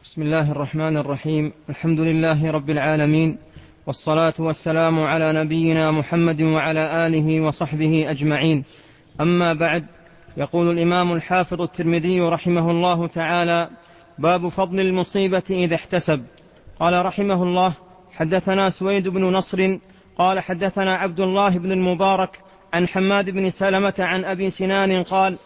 بسم الله الرحمن الرحيم. الحمد لله رب العالمين، والصلاة والسلام على نبينا محمد وعلى آله وصحبه أجمعين. أما بعد، يقول الإمام الحافظ الترمذي رحمه الله تعالى: باب فضل المصيبة إذا احتسب. قال رحمه الله: حدثنا سويد بن نصر قال حدثنا عبد الله بن المبارك عن حماد بن سلمة عن أبي سنان قال: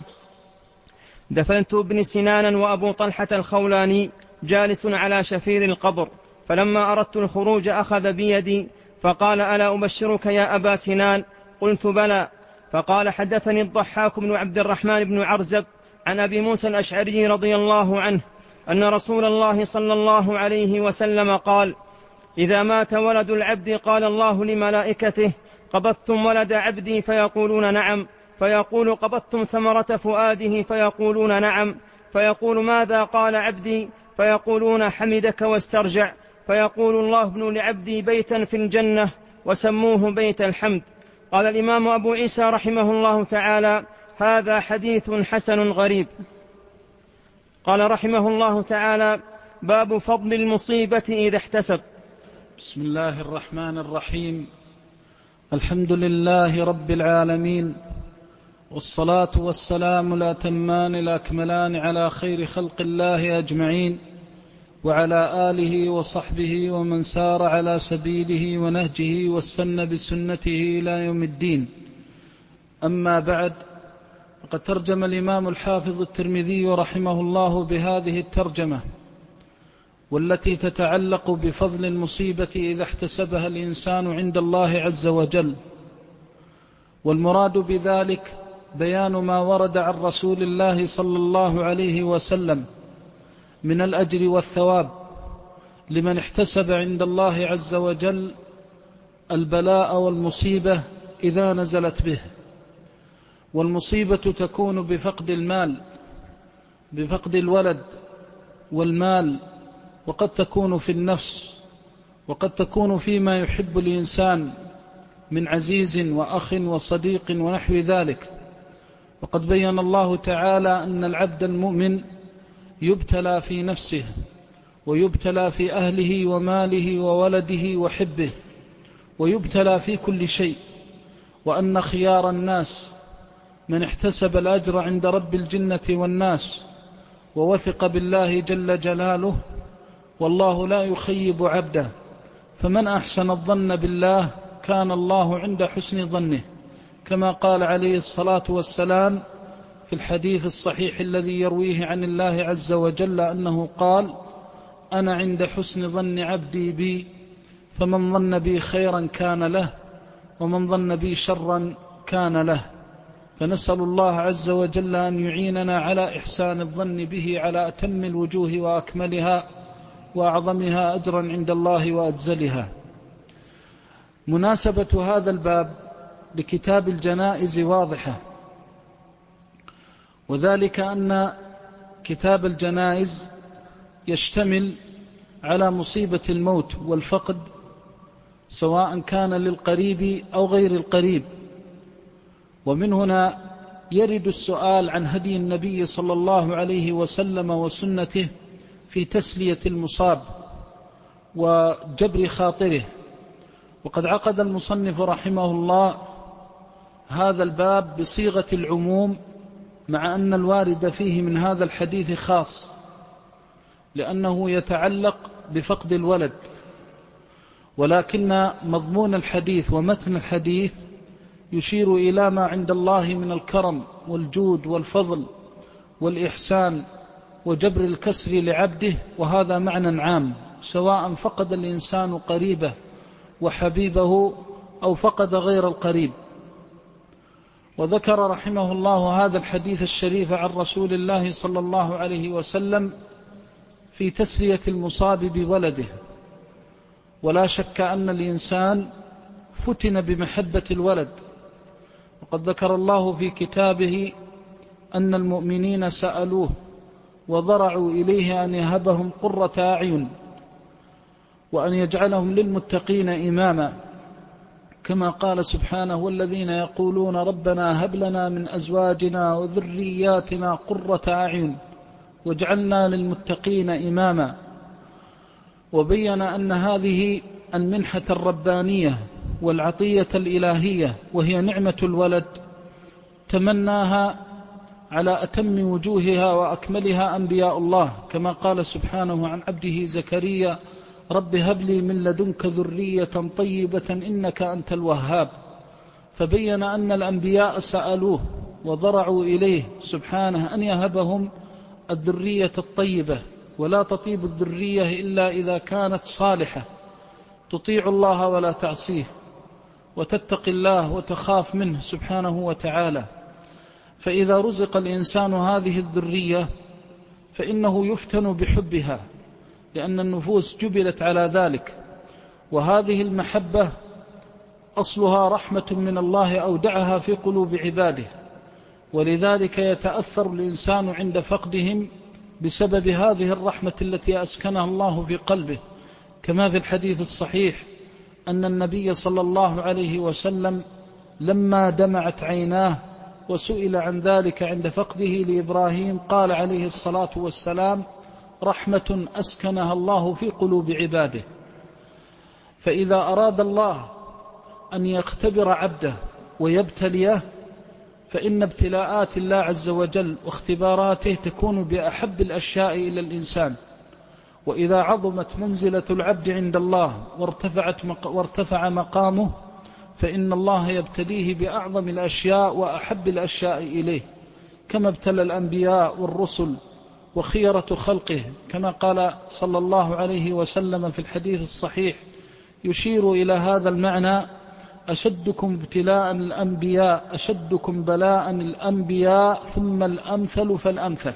دفنت ابن سنان وأبو طلحة الخولاني جالس على شفير القبر، فلما أردت الخروج أخذ بيدي فقال: ألا أبشرك يا أبا سنان؟ قلت: بلى. فقال: حدثني الضحاك بن عبد الرحمن بن عرزب عن أبي موسى الأشعري رضي الله عنه أن رسول الله صلى الله عليه وسلم قال: إذا مات ولد العبد قال الله لملائكته: قبضتم ولد عبدي؟ فيقولون: نعم. فيقول: قبضتم ثمرة فؤاده؟ فيقولون: نعم. فيقول: ماذا قال عبدي؟ فيقولون: حمدك واسترجع. فيقول الله: ابن لعبدي بيتا في الجنة وسموه بيت الحمد. قال الإمام أبو عيسى رحمه الله تعالى: هذا حديث حسن غريب. قال رحمه الله تعالى: باب فضل المصيبة إذا احتسب. بسم الله الرحمن الرحيم. الحمد لله رب العالمين، والصلاة والسلام الأتمان الأكملان على خير خلق الله أجمعين، وعلى آله وصحبه ومن سار على سبيله ونهجه واستنى بسنته إلى يوم الدين. أما بعد، فقد ترجم الإمام الحافظ الترمذي رحمه الله بهذه الترجمة، والتي تتعلق بفضل المصيبة إذا احتسبها الإنسان عند الله عز وجل. والمراد بذلك بيان ما ورد عن رسول الله صلى الله عليه وسلم من الأجر والثواب لمن احتسب عند الله عز وجل البلاء والمصيبة إذا نزلت به. والمصيبة تكون بفقد المال، بفقد الولد والمال، وقد تكون في النفس، وقد تكون فيما يحب الإنسان من عزيز وأخ وصديق ونحو ذلك. وقد بيّن الله تعالى أن العبد المؤمن يبتلى في نفسه، ويبتلى في أهله وماله وولده وحبه، ويبتلى في كل شيء، وأن خيار الناس من احتسب الأجر عند رب الجنة والناس ووثق بالله جل جلاله، والله لا يخيب عبده، فمن أحسن الظن بالله كان الله عند حسن ظنه، كما قال عليه الصلاة والسلام في الحديث الصحيح الذي يرويه عن الله عز وجل أنه قال: أنا عند حسن ظن عبدي بي، فمن ظن بي خيرا كان له، ومن ظن بي شرا كان له. فنسأل الله عز وجل أن يعيننا على إحسان الظن به على أتم الوجوه وأكملها وأعظمها أجرا عند الله وأجزلها. مناسبة هذا الباب لكتاب الجنائز واضحة، وذلك أن كتاب الجنائز يشتمل على مصيبة الموت والفقد، سواء كان للقريب أو غير القريب. ومن هنا يرد السؤال عن هدي النبي صلى الله عليه وسلم وسنته في تسلية المصاب وجبر خاطره. وقد عقد المصنف رحمه الله هذا الباب بصيغة العموم، مع أن الوارد فيه من هذا الحديث خاص، لأنه يتعلق بفقد الولد، ولكن مضمون الحديث ومتن الحديث يشير إلى ما عند الله من الكرم والجود والفضل والإحسان وجبر الكسر لعبده، وهذا معنى عام، سواء فقد الإنسان قريبه وحبيبه أو فقد غير القريب. وذكر رحمه الله هذا الحديث الشريف عن رسول الله صلى الله عليه وسلم في تسلية المصاب بولده. ولا شك أن الإنسان فتن بمحبة الولد، وقد ذكر الله في كتابه أن المؤمنين سألوه وضرعوا إليه أن يهبهم قرة أعين وأن يجعلهم للمتقين إماما، كما قال سبحانه: والذين يقولون ربنا هب لنا من أزواجنا وذرياتنا قرة أعين واجعلنا للمتقين إماما. وبين أن هذه المنحة الربانية والعطية الإلهية وهي نعمة الولد تمناها على أتم وجوهها وأكملها أنبياء الله، كما قال سبحانه عن عبده زكريا: رب هب لي من لدنك ذرية طيبة إنك أنت الوهاب. فبين أن الأنبياء سألوه وضرعوا إليه سبحانه أن يهبهم الذرية الطيبة، ولا تطيب الذرية إلا إذا كانت صالحة تطيع الله ولا تعصيه وتتقي الله وتخاف منه سبحانه وتعالى. فإذا رزق الإنسان هذه الذرية فإنه يفتن بحبها، لأن النفوس جبلت على ذلك، وهذه المحبة أصلها رحمة من الله أودعها في قلوب عباده، ولذلك يتأثر الإنسان عند فقدهم بسبب هذه الرحمة التي أسكنها الله في قلبه، كما في الحديث الصحيح أن النبي صلى الله عليه وسلم لما دمعت عيناه وسئل عن ذلك عند فقده لإبراهيم قال عليه الصلاة والسلام: رحمة أسكنها الله في قلوب عباده. فإذا أراد الله أن يختبر عبده ويبتليه فإن ابتلاءات الله عز وجل واختباراته تكون بأحب الأشياء إلى الإنسان. وإذا عظمت منزلة العبد عند الله وارتفع مقامه فإن الله يبتليه بأعظم الأشياء وأحب الأشياء إليه، كما ابتلى الأنبياء والرسل وخيرة خلقه، كما قال صلى الله عليه وسلم في الحديث الصحيح يشير إلى هذا المعنى: أشدكم ابتلاء الأنبياء، أشدكم بلاء الأنبياء ثم الأمثل فالأمثل.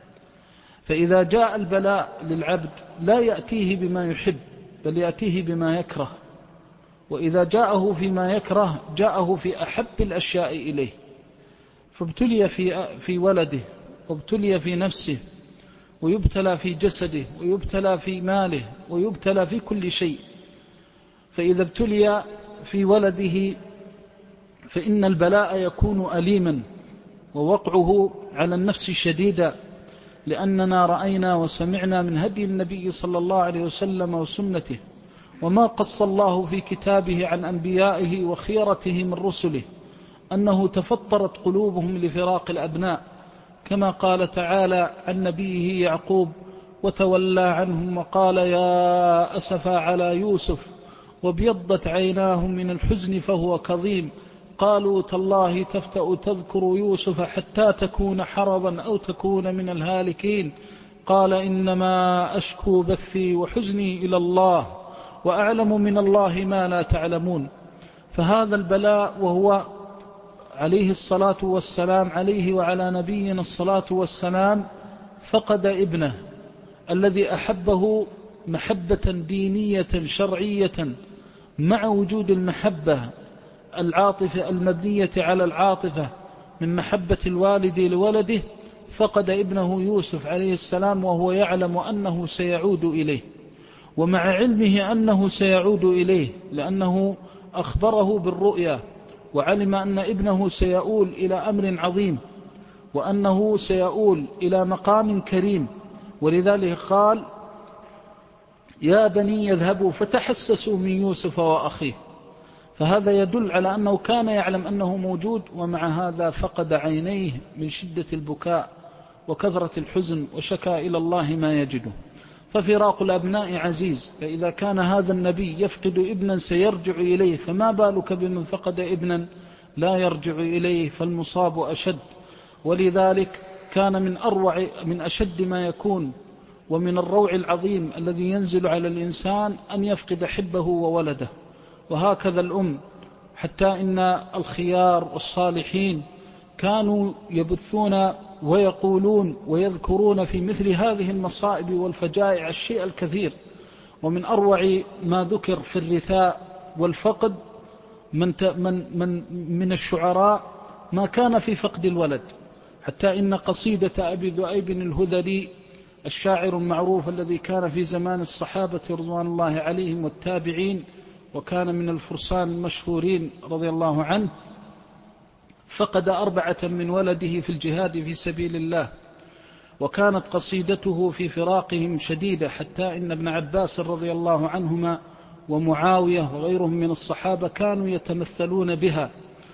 فإذا جاء البلاء للعبد لا يأتيه بما يحب بل يأتيه بما يكره، وإذا جاءه فيما يكره جاءه في أحب الأشياء إليه، فابتلي في ولده وابتلي في نفسه ويبتلى في جسده ويبتلى في ماله ويبتلى في كل شيء. فإذا ابتلي في ولده فإن البلاء يكون أليما ووقعه على النفس شديدا، لأننا رأينا وسمعنا من هدي النبي صلى الله عليه وسلم وسنته وما قص الله في كتابه عن أنبيائه وخيرته من رسله أنه تفطرت قلوبهم لفراق الأبناء، كما قال تعالى عن نبيه يعقوب: وتولى عنهم وقال يا أسفا على يوسف وابيضت عيناهم من الحزن فهو كظيم قالوا تالله تفتأ تذكر يوسف حتى تكون حرضا أو تكون من الهالكين قال إنما أشكو بثي وحزني إلى الله وأعلم من الله ما لا تعلمون. فهذا البلاء وهو عليه الصلاة والسلام عليه وعلى نبينا الصلاة والسلام فقد ابنه الذي أحبه محبة دينية شرعية مع وجود المحبة العاطفة المبنية على العاطفة من محبة الوالد لولده. فقد ابنه يوسف عليه السلام وهو يعلم أنه سيعود إليه، ومع علمه أنه سيعود إليه لأنه أخبره بالرؤيا وعلم أن ابنه سيؤول إلى أمر عظيم وأنه سيؤول إلى مقام كريم، ولذلك قال يا بني يذهبوا فتحسسوا من يوسف وأخيه. فهذا يدل على أنه كان يعلم أنه موجود، ومع هذا فقد عينيه من شدة البكاء وكثرة الحزن وشكى إلى الله ما يجده. ففراق الأبناء عزيز، فإذا كان هذا النبي يفقد ابنا سيرجع إليه فما بالك بمن فقد ابنا لا يرجع إليه، فالمصاب أشد. ولذلك كان من أشد ما يكون ومن الروع العظيم الذي ينزل على الإنسان أن يفقد حبه وولده. وهكذا الأم، حتى إن الخيار والصالحين كانوا يبثون ويقولون ويذكرون في مثل هذه المصائب والفجائع الشيء الكثير. ومن أروع ما ذكر في الرثاء والفقد من الشعراء ما كان في فقد الولد، حتى إن قصيدة أبي ذؤيب الهذلي الشاعر المعروف الذي كان في زمان الصحابة رضوان الله عليهم والتابعين وكان من الفرسان المشهورين رضي الله عنه، فقد 4 من ولده في الجهاد في سبيل الله، وكانت قصيدته في فراقهم شديدة، حتى إن ابن عباس رضي الله عنهما ومعاوية وغيرهم من الصحابة كانوا يتمثلون بها.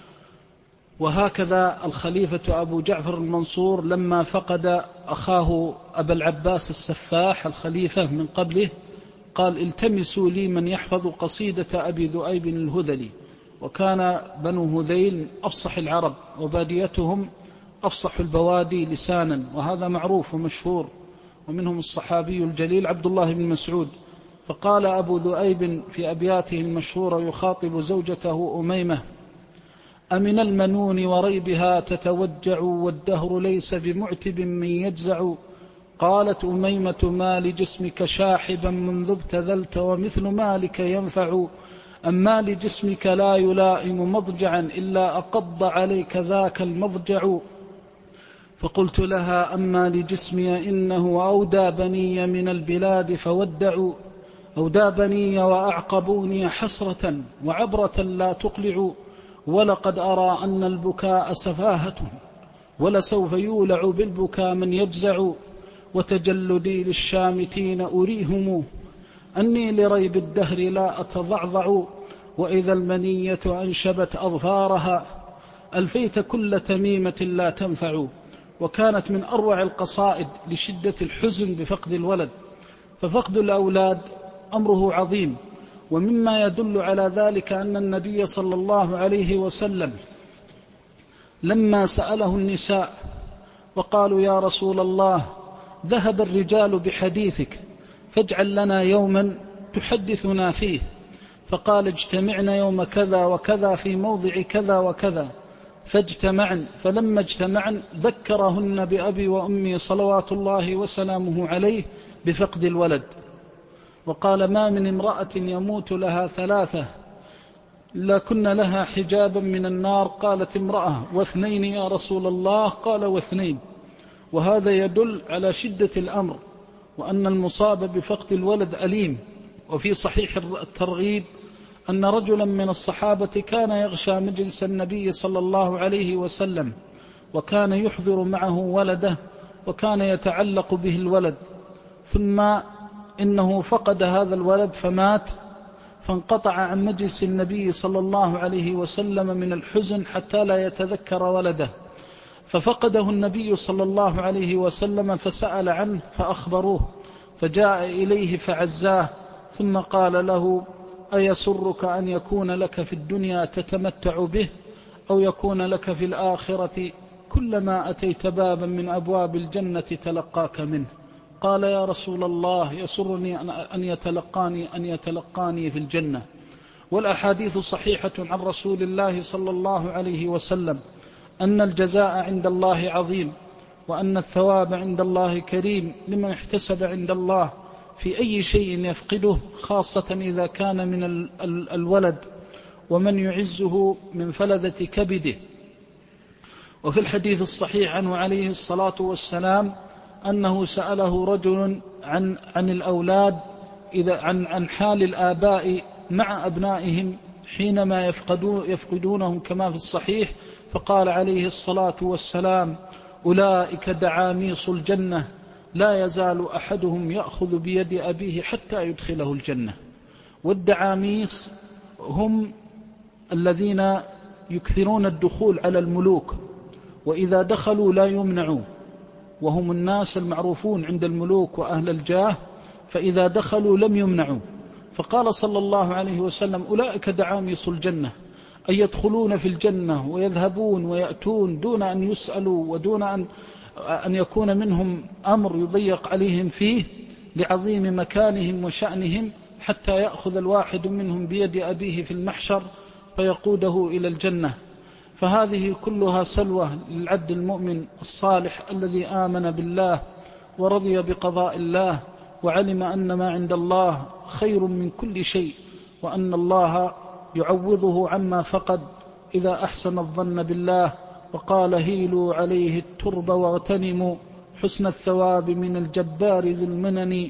وهكذا الخليفة أبو جعفر المنصور لما فقد أخاه أبا العباس السفاح الخليفة من قبله قال: التمسوا لي من يحفظ قصيدة أبي ذؤيب الهذلي. وكان بنو هذيل أفصح العرب، وباديتهم أفصح البوادي لسانا، وهذا معروف ومشهور. ومنهم الصحابي الجليل عبد الله بن مسعود. فقال أبو ذؤيب في أبياته المشهورة يخاطب زوجته أميمة: أمن المنون وريبها تتوجع، والدهر ليس بمعتب من يجزع. قالت أميمة: ما لجسمك شاحبا منذ ابتذلت، ومثل مالك ينفع. أما لجسمك لا يلائم مضجعا، إلا أقض عليك ذاك المضجع. فقلت لها: أما لجسمي إنه أودى بني من البلاد فودعوا، أودى بني وأعقبوني حسرة وعبرة لا تقلع. ولقد أرى أن البكاء سفاهة، ولسوف يولع بالبكاء من يجزع. وتجلدي للشامتين أريهم، أني لريب الدهر لا أتضعضع. وإذا المنية أنشبت أظفارها، ألفيت كل تميمة لا تنفع. وكانت من أروع القصائد لشدة الحزن بفقد الولد. ففقد الأولاد أمره عظيم. ومما يدل على ذلك أن النبي صلى الله عليه وسلم لما سأله النساء وقالوا: يا رسول الله، ذهب الرجال بحديثك، فاجعل لنا يوما تحدثنا فيه. فقال: اجتمعنا يوم كذا وكذا في موضع كذا وكذا. فاجتمعن. فلما اجتمعن ذكرهن بأبي وأمي صلوات الله وسلامه عليه بفقد الولد. وقال: ما من امرأة يموت لها ثلاثة إلا كن لها حجابا من النار. قالت امرأة: واثنين يا رسول الله؟ قال: واثنين. وهذا يدل على شدة الأمر، وأن المصاب بفقد الولد أليم. وفي صحيح الترغيب أن رجلا من الصحابة كان يغشى مجلس النبي صلى الله عليه وسلم، وكان يحضر معه ولده، وكان يتعلق به الولد، ثم إنه فقد هذا الولد فمات، فانقطع عن مجلس النبي صلى الله عليه وسلم من الحزن حتى لا يتذكر ولده. ففقده النبي صلى الله عليه وسلم فسأل عنه فأخبروه، فجاء إليه فعزاه، ثم قال له: أيسرك أن يكون لك في الدنيا تتمتع به، أو يكون لك في الآخرة كلما أتيت بابا من أبواب الجنة تلقاك منه؟ قال: يا رسول الله، يسرني أن يتلقاني في الجنة. والأحاديث صحيحة عن رسول الله صلى الله عليه وسلم أن الجزاء عند الله عظيم، وأن الثواب عند الله كريم لمن احتسب عند الله في أي شيء يفقده، خاصة إذا كان من الولد، ومن يعزه من فلذة كبده. وفي الحديث الصحيح عنه عليه الصلاة والسلام أنه سأله رجل عن الأولاد، عن حال الآباء مع أبنائهم حينما يفقدونهم كما في الصحيح، فقال عليه الصلاة والسلام: أولئك دعاميص الجنة، لا يزال أحدهم يأخذ بيد أبيه حتى يدخله الجنة. والدعاميص هم الذين يكثرون الدخول على الملوك، وإذا دخلوا لا يمنعوا، وهم الناس المعروفون عند الملوك وأهل الجاه، فإذا دخلوا لم يمنعوا. فقال صلى الله عليه وسلم: أولئك دعاميص الجنة، أن يدخلون في الجنة ويذهبون ويأتون دون أن يسألوا، ودون أن يكون منهم أمر يضيق عليهم فيه لعظيم مكانهم وشأنهم، حتى يأخذ الواحد منهم بيد أبيه في المحشر فيقوده إلى الجنة. فهذه كلها سلوى للعبد المؤمن الصالح الذي آمن بالله ورضي بقضاء الله، وعلم أن ما عند الله خير من كل شيء، وأن الله يعوضه عما فقد إذا أحسن الظن بالله. وقال: هيلوا عليه الترب واغتنموا حسن الثواب من الجبار ذي المنن.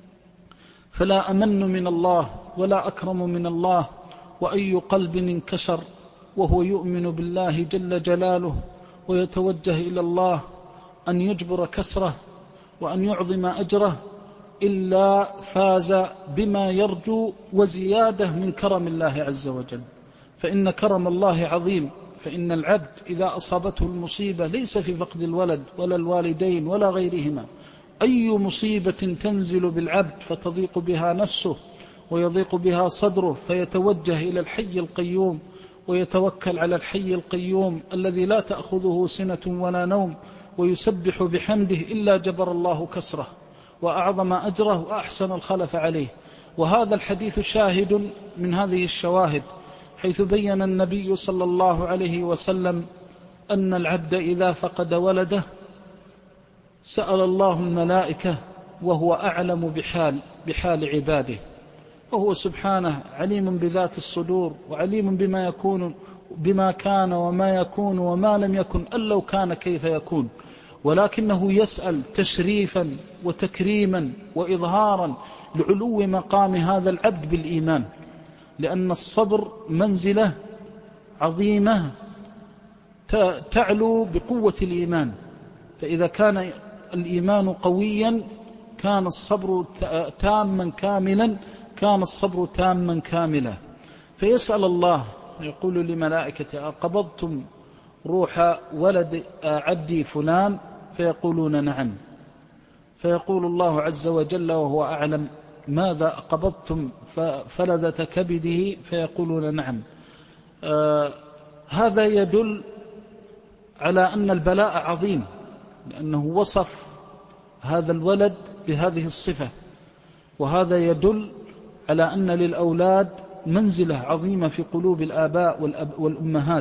فلا أمن من الله ولا أكرم من الله، وأي قلب انكسر وهو يؤمن بالله جل جلاله ويتوجه إلى الله أن يجبر كسره وأن يعظم أجره إلا فاز بما يرجو وزيادة من كرم الله عز وجل. فإن كرم الله عظيم، فإن العبد إذا أصابته المصيبة ليس في فقد الولد ولا الوالدين ولا غيرهما، أي مصيبة تنزل بالعبد فتضيق بها نفسه ويضيق بها صدره، فيتوجه إلى الحي القيوم ويتوكل على الحي القيوم الذي لا تأخذه سنة ولا نوم، ويسبح بحمده إلا جبر الله كسره وأعظم أجره وأحسن الخلف عليه. وهذا الحديث شاهد من هذه الشواهد، حيث بين النبي صلى الله عليه وسلم أن العبد إذا فقد ولده سأل الله الملائكة وهو أعلم بحال عباده، وهو سبحانه عليم بذات الصدور وعليم بما كان وما يكون وما لم يكن أن لو كان كيف يكون، ولكنه يسأل تشريفا وتكريما وإظهارا لعلو مقام هذا العبد بالإيمان، لأن الصبر منزلة عظيمة تعلو بقوة الإيمان، فإذا كان الإيمان قويا كان الصبر تاما كاملا. فيسأل الله، يقول لملائكته أقبضتم روح ولد عبدي فلان؟ فيقولون نعم، فيقول الله عز وجل وهو أعلم ماذا قبضتم فلذة كبده؟ فيقولون نعم. هذا يدل على أن البلاء عظيم، لأنه وصف هذا الولد بهذه الصفة، وهذا يدل على أن للأولاد منزلة عظيمة في قلوب الآباء والأمهات.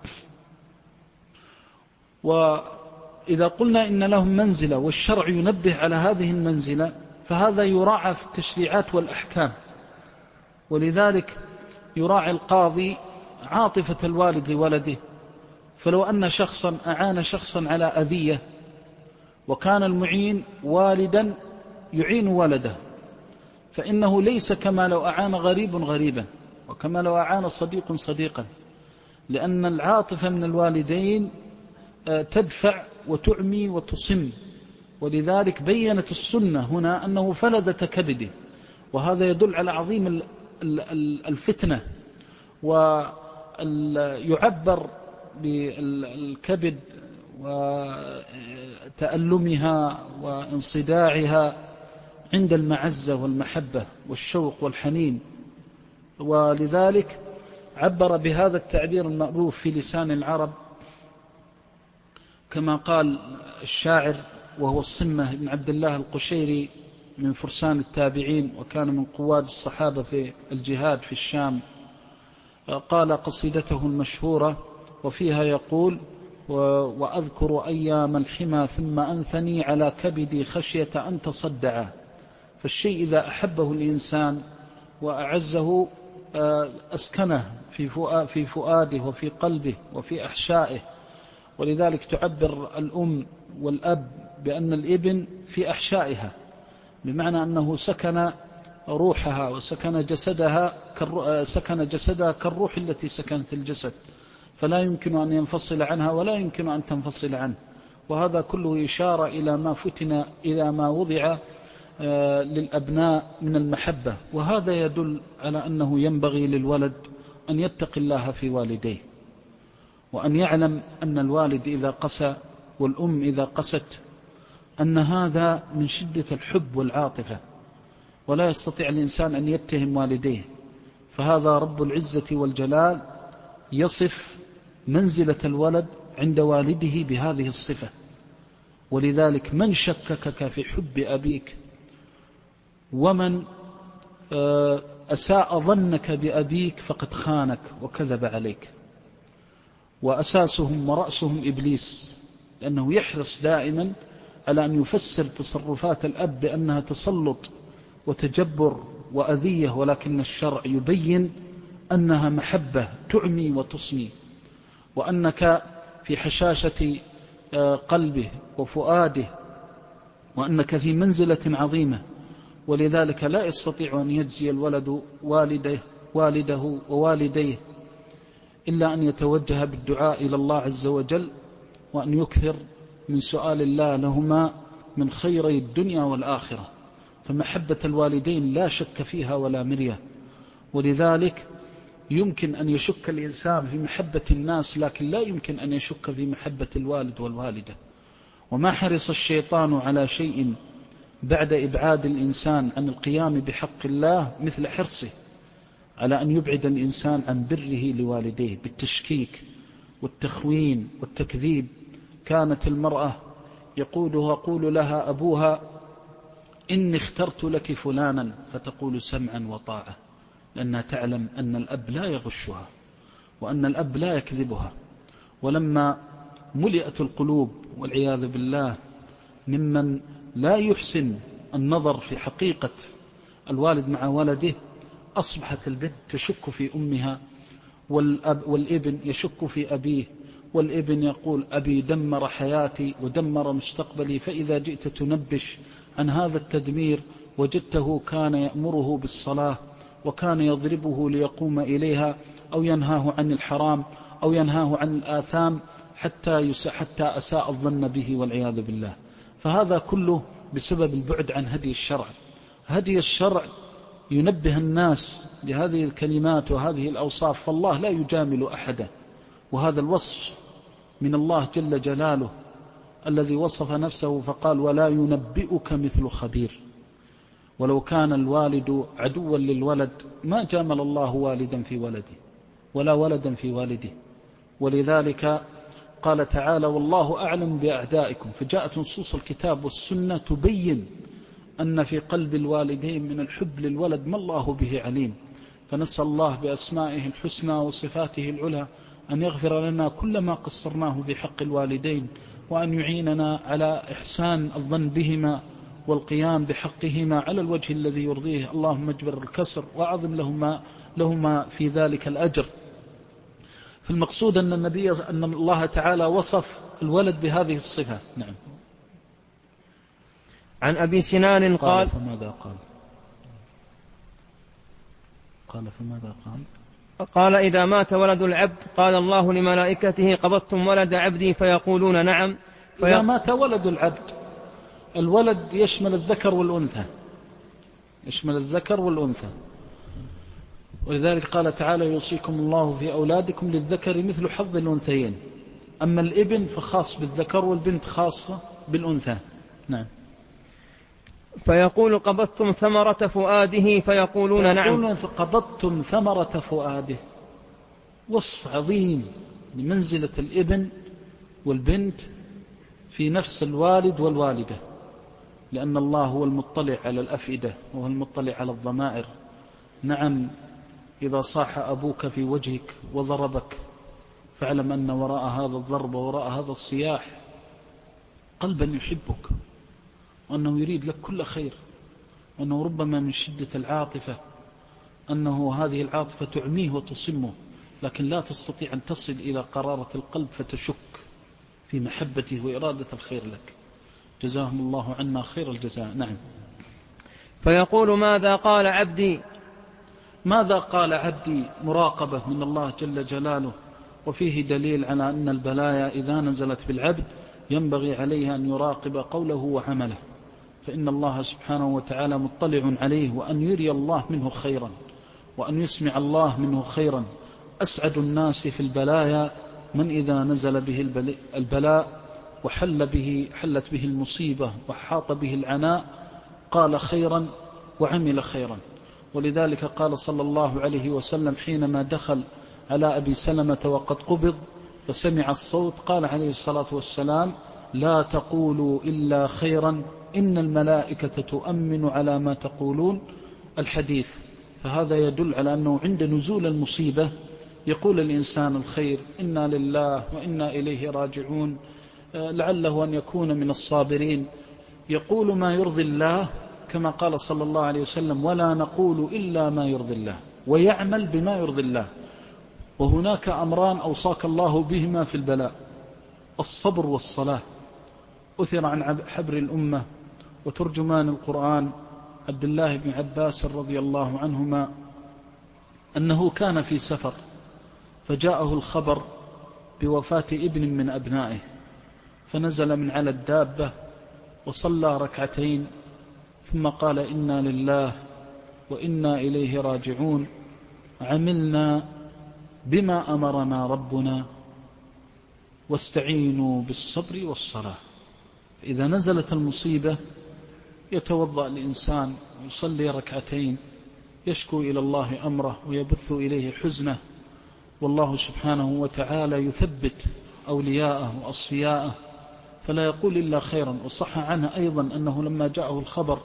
وإذا قلنا إن لهم منزلة والشرع ينبه على هذه المنزلة، فهذا يراعى في التشريعات والأحكام، ولذلك يراعي القاضي عاطفة الوالد لولده، فلو أن شخصا أعان شخصا على أذية وكان المعين والدا يعين ولده، فإنه ليس كما لو أعان غريب غريبا وكما لو أعان صديق صديقا، لأن العاطفة من الوالدين تدفع وتعمي وتصم، ولذلك بيّنت السنة هنا أنه فلذة كبده، وهذا يدل على عظيم الفتنة. ويعبر بالكبد وتألمها وانصداعها عند المعزة والمحبة والشوق والحنين، ولذلك عبر بهذا التعبير المألوف في لسان العرب، كما قال الشاعر وهو الصمة بن عبد الله القشيري من فرسان التابعين، وكان من قواد الصحابة في الجهاد في الشام، قال قصيدته المشهورة وفيها يقول: وأذكر أيام الحمى ثم أنثني على كبدي خشية أن تصدع. فالشيء إذا أحبه الإنسان وأعزه أسكنه في فؤاده وفي قلبه وفي أحشائه، ولذلك تعبر الأم والأب بأن الابن في أحشائها، بمعنى أنه سكن روحها وسكن جسدها كالروح التي سكنت الجسد، فلا يمكن أن ينفصل عنها ولا يمكن أن تنفصل عنه. وهذا كله إشارة إلى ما وضع للأبناء من المحبة، وهذا يدل على أنه ينبغي للولد أن يتقي الله في والديه، وأن يعلم أن الوالد إذا قسى والأم إذا قست أن هذا من شدة الحب والعاطفة، ولا يستطيع الإنسان أن يتهم والديه، فهذا رب العزة والجلال يصف منزلة الولد عند والده بهذه الصفة. ولذلك من شككك في حب أبيك ومن أساء ظنك بأبيك فقد خانك وكذب عليك. وأساسهم ورأسهم إبليس، لأنه يحرص دائما على أن يفسر تصرفات الأب بأنها تسلط وتجبر وأذية، ولكن الشرع يبين أنها محبة تعمي وتصمي، وأنك في حشاشة قلبه وفؤاده، وأنك في منزلة عظيمة. ولذلك لا يستطيع أن يجزي الولد والده ووالديه إلا أن يتوجه بالدعاء إلى الله عز وجل، وأن يكثر من سؤال الله لهما من خيري الدنيا والآخرة، فمحبة الوالدين لا شك فيها ولا مرية. ولذلك يمكن أن يشك الإنسان في محبة الناس، لكن لا يمكن أن يشك في محبة الوالد والوالدة. وما حرص الشيطان على شيء بعد إبعاد الإنسان عن القيام بحق الله مثل حرصه على أن يبعد الإنسان عن بره لوالديه بالتشكيك والتخوين والتكذيب. كانت المرأة يقول لها أبوها: إني اخترت لك فلانا، فتقول: سمعا وطاعة، لأنها تعلم أن الأب لا يغشها وأن الأب لا يكذبها. ولما ملئت القلوب والعياذ بالله ممن لا يحسن النظر في حقيقة الوالد مع ولده، أصبحت البنت تشك في أمها، والابن يشك في أبيه، والابن يقول: أبي دمر حياتي ودمر مستقبلي. فإذا جئت تنبش عن هذا التدمير وجدته كان يأمره بالصلاة، وكان يضربه ليقوم إليها، أو ينهاه عن الحرام، أو ينهاه عن الآثام، حتى أساء الظن به والعياذ بالله. فهذا كله بسبب البعد عن هدي الشرع. هدي الشرع ينبه الناس بهذه الكلمات وهذه الأوصاف، فالله لا يجامل أحدا، وهذا الوصف من الله جل جلاله الذي وصف نفسه فقال: ولا ينبئك مثل خبير. ولو كان الوالد عدوا للولد ما جامل الله والدا في ولده ولا ولدا في والده. ولذلك قال تعالى: والله أعلم بأعدائكم. فجاءت نصوص الكتاب والسنة تبين أن في قلب الوالدين من الحب للولد ما الله به عليم. فنسأل الله بأسمائه الحسنى وصفاته العلى أن يغفر لنا كل ما قصرناه في حق الوالدين، وأن يعيننا على إحسان الظن بهما والقيام بحقهما على الوجه الذي يرضيه. اللهم اجبر الكسر وأعظم لهما في ذلك الأجر. فالمقصود أن الله تعالى وصف الولد بهذه الصفة. نعم. عن أبي سنان قال: فماذا قال؟ قال: إذا مات ولد العبد قال الله لملائكته: قبضتم ولد عبدي؟ فيقولون: نعم. إذا مات ولد العبد، الولد يشمل الذكر والأنثى، ولذلك قال تعالى: يوصيكم الله في أولادكم للذكر مثل حظ الأنثيين. أما الابن فخاص بالذكر، والبنت خاصة بالأنثى. نعم. فيقول: قبضتم ثمرة فؤاده؟ فيقولون: نعم. قبضتم ثمرة فؤاده، وصف عظيم لمنزلة الابن والبنت في نفس الوالد والوالدة، لأن الله هو المطلع على الأفئدة وهو المطلع على الضمائر. نعم، إذا صاح أبوك في وجهك وضربك فاعلم أن وراء هذا الضرب ووراء هذا الصياح قلبا يحبك، وأنه يريد لك كل خير، وأنه ربما من شدة العاطفة أنه هذه العاطفة تعميه وتصمه، لكن لا تستطيع أن تصل إلى قرارة القلب فتشك في محبته وإرادة الخير لك. جزاهم الله عنا خير الجزاء. نعم. فيقول: ماذا قال عبدي؟ ماذا قال عبدي؟ مراقبة من الله جل جلاله، وفيه دليل على أن البلايا إذا نزلت بالعبد ينبغي عليه أن يراقب قوله وعمله، فإن الله سبحانه وتعالى مطلع عليه، وأن يري الله منه خيرا وأن يسمع الله منه خيرا. أسعد الناس في البلايا من إذا نزل به البلاء حلت به المصيبة وحاط به العناء قال خيرا وعمل خيرا. ولذلك قال صلى الله عليه وسلم حينما دخل على أبي سلمة وقد قبض فسمع الصوت، قال عليه الصلاة والسلام: لا تقولوا إلا خيرا، إن الملائكة تؤمن على ما تقولون. الحديث. فهذا يدل على أنه عند نزول المصيبة يقول الإنسان الخير: إنا لله وإنا إليه راجعون، لعله أن يكون من الصابرين، يقول ما يرضي الله كما قال صلى الله عليه وسلم: ولا نقول إلا ما يرضي الله، ويعمل بما يرضي الله. وهناك أمران أوصاك الله بهما في البلاء: الصبر والصلاة. أثر عن حبر الأمة وترجمان القرآن عبد الله بن عباس رضي الله عنهما أنه كان في سفر فجاءه الخبر بوفاة ابن من أبنائه، فنزل من على الدابة وصلى ركعتين ثم قال إنا لله وإنا إليه راجعون، عملنا بما أمرنا ربنا واستعينوا بالصبر والصلاة. إذا نزلت المصيبة يتوضأ الإنسان ويصلي ركعتين، يشكو إلى الله أمره ويبث إليه حزنه، والله سبحانه وتعالى يثبت أولياءه وأصفياءه فلا يقول إلا خيرا. وصح عنه أيضا أنه لما جاءه الخبر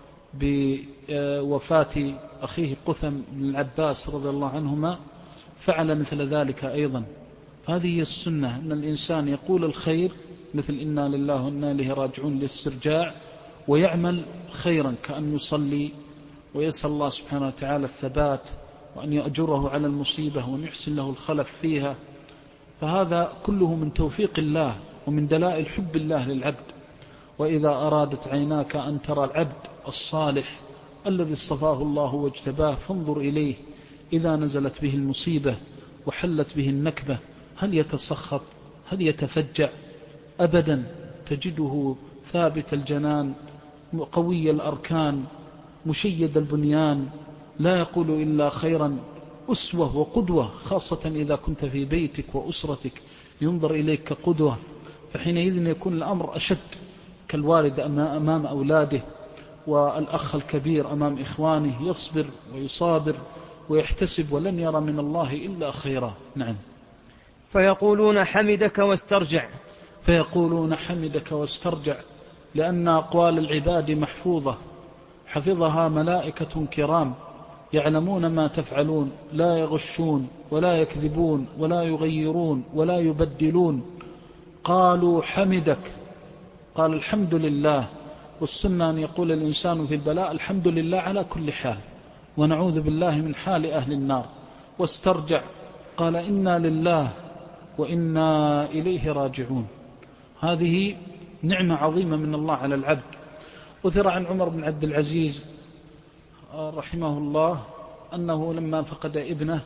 بوفاة أخيه قثم بن العباس رضي الله عنهما فعل مثل ذلك أيضا. فهذه هي السنة، أن الإنسان يقول الخير مثل إنا لله وإنا إليه راجعون للاسترجاع، ويعمل خيرا كأن يصلي ويسأل الله سبحانه وتعالى الثبات وأن يأجره على المصيبة وأن يحسن له الخلف فيها. فهذا كله من توفيق الله ومن دلائل حب الله للعبد. وإذا أرادت عيناك أن ترى العبد الصالح الذي اصطفاه الله واجتباه فانظر إليه إذا نزلت به المصيبة وحلت به النكبة، هل يتسخط؟ هل يتفجع؟ أبدا، تجده ثابت الجنان قوي الأركان مشيد البنيان، لا يقول إلا خيرا، أسوة وقدوة، خاصة إذا كنت في بيتك وأسرتك ينظر إليك كقدوة، فحينئذ يكون الأمر أشد، كالوالد أمام أولاده والأخ الكبير أمام إخوانه، يصبر ويصابر ويحتسب ولن يرى من الله إلا خيرا. نعم. فيقولون حمدك واسترجع. فيقولون حمدك واسترجع، لأن أقوال العباد محفوظة، حفظها ملائكة كرام يعلمون ما تفعلون، لا يغشون ولا يكذبون ولا يغيرون ولا يبدلون. قالوا حمدك، قال الحمد لله. والسنة أن يقول الإنسان في البلاء الحمد لله على كل حال، ونعوذ بالله من حال أهل النار. واسترجع، قال إنا لله وإنا إليه راجعون. هذه نعمة عظيمة من الله على العبد. أثر عن عمر بن عبد العزيز رحمه الله أنه لما فقد ابنه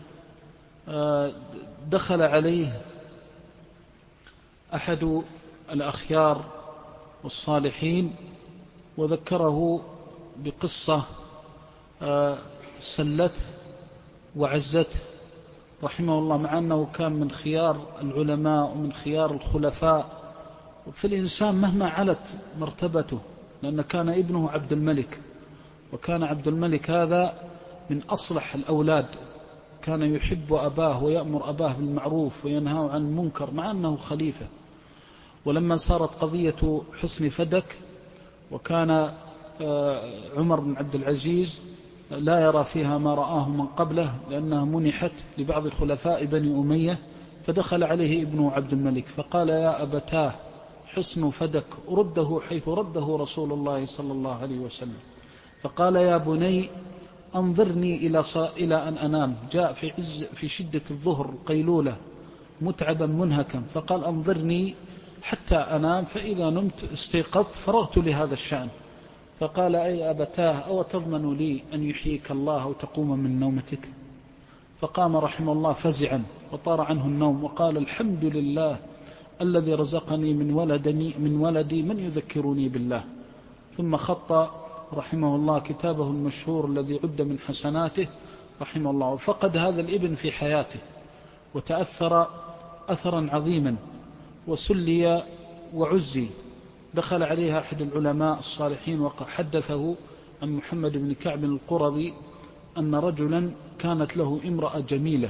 دخل عليه أحد الأخيار والصالحين وذكره بقصة سلته وعزته رحمه الله، مع أنه كان من خيار العلماء ومن خيار الخلفاء في الإنسان مهما علت مرتبته، لأن كان ابنه عبد الملك، وكان عبد الملك هذا من أصلح الأولاد، كان يحب أباه ويأمر أباه بالمعروف وينهى عن المنكر مع أنه خليفة. ولما صارت قضية حسن فدك وكان عمر بن عبد العزيز لا يرى فيها ما رآه من قبله لأنها منحت لبعض الخلفاء بني أمية، فدخل عليه ابنه عبد الملك فقال يا أبتاه حسن فدك رده حيث رده رسول الله صلى الله عليه وسلم. فقال يا بني أنظرني إلى أن أنام، جاء في شدة الظهر القيلولة متعبا منهكا، فقال أنظرني حتى أنام، فإذا نمت استيقظت فرغت لهذا الشأن. فقال أي أبتاه أو تضمن لي أن يحييك الله وتقوم من نومتك؟ فقام رحمه الله فزعا وطار عنه النوم وقال الحمد لله الذي رزقني من ولدي من يذكرني بالله. ثم خط رحمه الله كتابه المشهور الذي عد من حسناته رحمه الله. وفقد هذا الابن في حياته وتأثر أثرا عظيما وسلي وعزي. دخل عليها أحد العلماء الصالحين وحدثه عن محمد بن كعب القرظي أن رجلا كانت له امرأة جميلة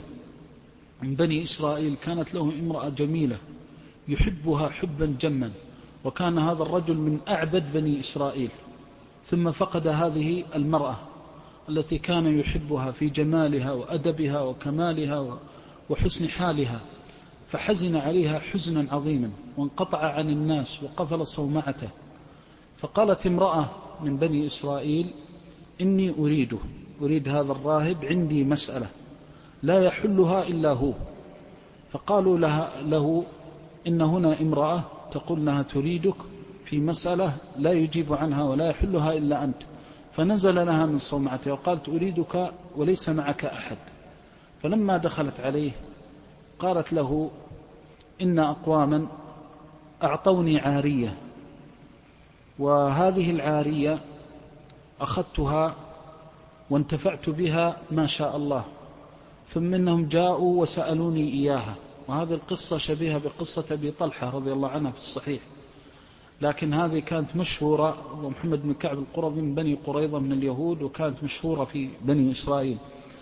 من بني إسرائيل، كانت له امرأة جميلة يحبها حبا جما، وكان هذا الرجل من أعبد بني إسرائيل، ثم فقد هذه المرأة التي كان يحبها في جمالها وأدبها وكمالها وحسن حالها، فحزن عليها حزنا عظيما وانقطع عن الناس وقفل صومعته. فقالت امرأة من بني إسرائيل إني أريد هذا الراهب، عندي مسألة لا يحلها إلا هو. فقالوا له إن هنا امرأة تقول أنها تريدك في مسألة لا يجيب عنها ولا يحلها إلا أنت. فنزل لها من صومعته وقالت أريدك وليس معك أحد. فلما دخلت عليه قالت له إن أقواما أعطوني عارية وهذه العارية أخذتها وانتفعت بها ما شاء الله، ثم إنهم جاءوا وسألوني إياها. وهذه القصة شبيهة بقصة أبي طلحة رضي الله عنها في الصحيح، لكن هذه كانت مشهورة، ومحمد بن كعب القرظي من بني قريظة من اليهود، وكانت مشهورة في بني إسرائيل.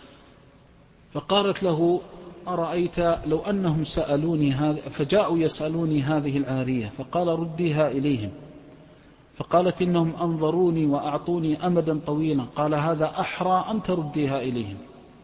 فقالت له: أرأيت لو أنهم سألوني هذا، فجاءوا يسألوني هذه العارية، فقال: رديها إليهم. فقالت: إنهم أنظروني وأعطوني أمدا طويلا. قال: هذا أحرى أن ترديها إليهم.